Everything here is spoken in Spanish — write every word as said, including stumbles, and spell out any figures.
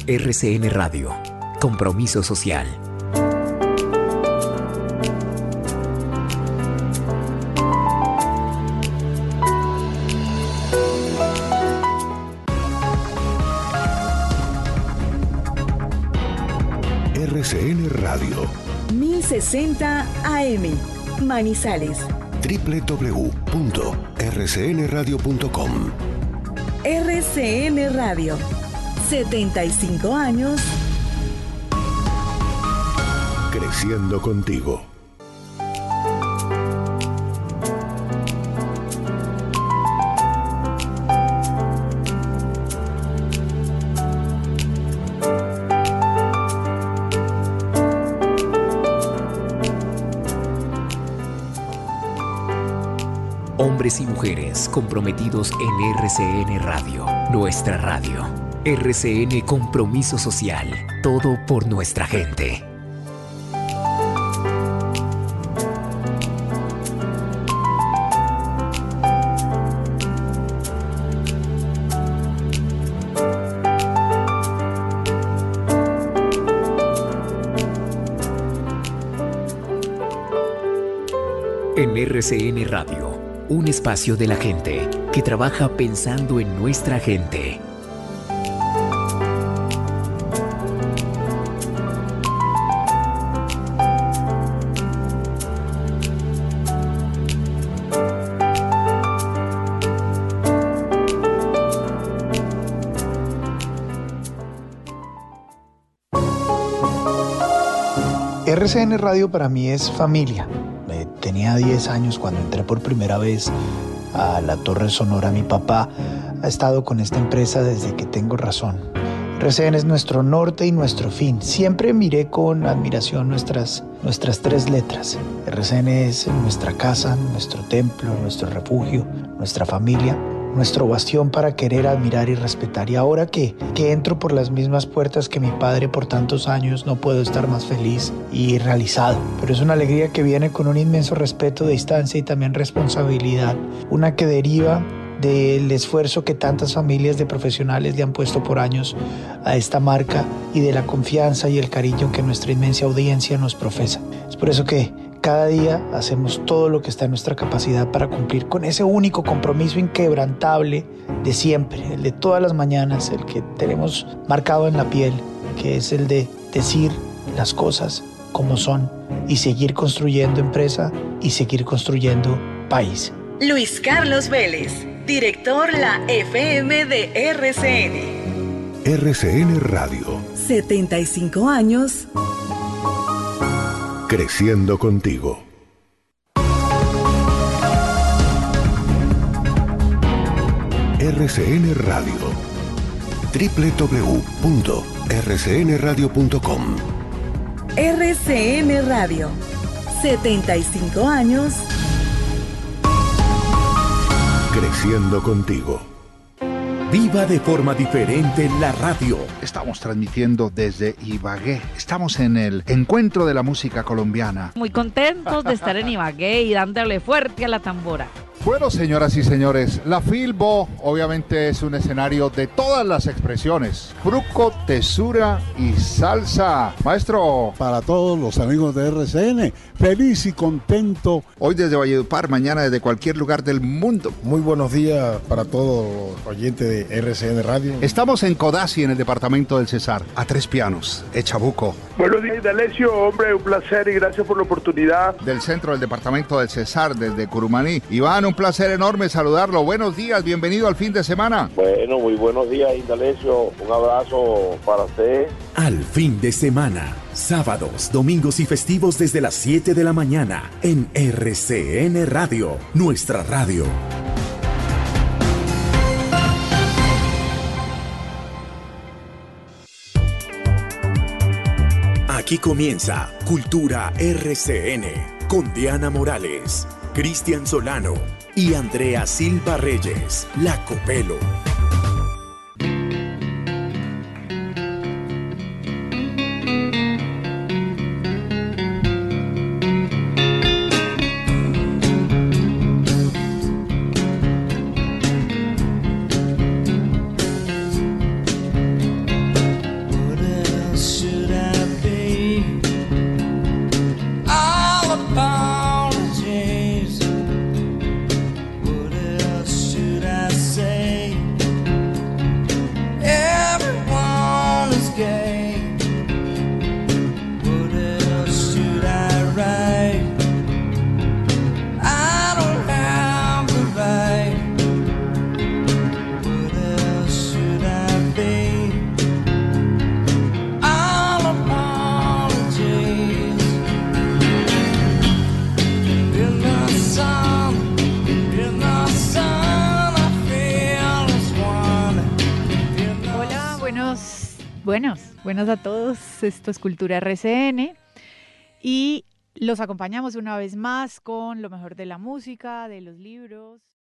R C N Radio. Compromiso social. R C N Radio. mil sesenta A M. Manizales. doble u doble u doble u punto r c n radio punto com. R C N Radio. setenta y cinco años. Creciendo contigo. Hombres y mujeres comprometidos en R C N Radio, nuestra radio. R C N Compromiso Social, todo por nuestra gente. En R C N Radio, un espacio de la gente que trabaja pensando en nuestra gente. R C N Radio para mí es familia. Tenía diez años cuando entré por primera vez a la Torre Sonora. Mi papá ha estado con esta empresa desde que tengo razón. R C N es nuestro norte y nuestro fin. Siempre miré con admiración nuestras, nuestras tres letras. R C N es nuestra casa, nuestro templo, nuestro refugio, nuestra familia, nuestro bastión para querer, admirar y respetar. Y ahora que, que entro por las mismas puertas que mi padre por tantos años, no puedo estar más feliz y realizado. Pero es una alegría que viene con un inmenso respeto, distancia y también responsabilidad. Una que deriva del esfuerzo que tantas familias de profesionales le han puesto por años a esta marca y de la confianza y el cariño que nuestra inmensa audiencia nos profesa. Es por eso que cada día hacemos todo lo que está en nuestra capacidad para cumplir con ese único compromiso inquebrantable de siempre, el de todas las mañanas, el que tenemos marcado en la piel, que es el de decir las cosas como son y seguir construyendo empresa y seguir construyendo país. Luis Carlos Vélez, director la F M de R C N. R C N Radio. setenta y cinco años. Creciendo contigo. R C N Radio. doble u doble u doble u punto r c n radio punto com. R C N Radio. setenta y cinco años. Creciendo contigo. Viva de forma diferente la radio. Estamos transmitiendo desde Ibagué. Estamos en el encuentro de la música colombiana. Muy contentos de estar en Ibagué y dándole fuerte a la tambora. Bueno, señoras y señores, la Filbo obviamente es un escenario de todas las expresiones. Fruco, tesura y salsa. Maestro. Para todos los amigos de R C N, feliz y contento. Hoy desde Valledupar, mañana desde cualquier lugar del mundo. Muy buenos días para todos los oyentes de R C N Radio. Estamos en Codazzi, en el departamento del Cesar. A tres pianos, Echabuco. Buenos días, D'Alessio. Hombre, un placer y gracias por la oportunidad. Del centro del departamento del Cesar, desde Curumaní. Iván, un placer enorme saludarlo. Buenos días, bienvenido al fin de semana. Bueno, muy buenos días, D'Alessio. Un abrazo para usted. Al fin de semana, sábados, domingos y festivos desde las siete de la mañana en R C N Radio, nuestra radio. Aquí comienza Cultura R C N con Diana Morales, Cristian Solano y Andrea Silva Reyes, La Copelo. buenos, buenos a todos. Esto es Cultura R C N y los acompañamos una vez más con lo mejor de la música, de los libros.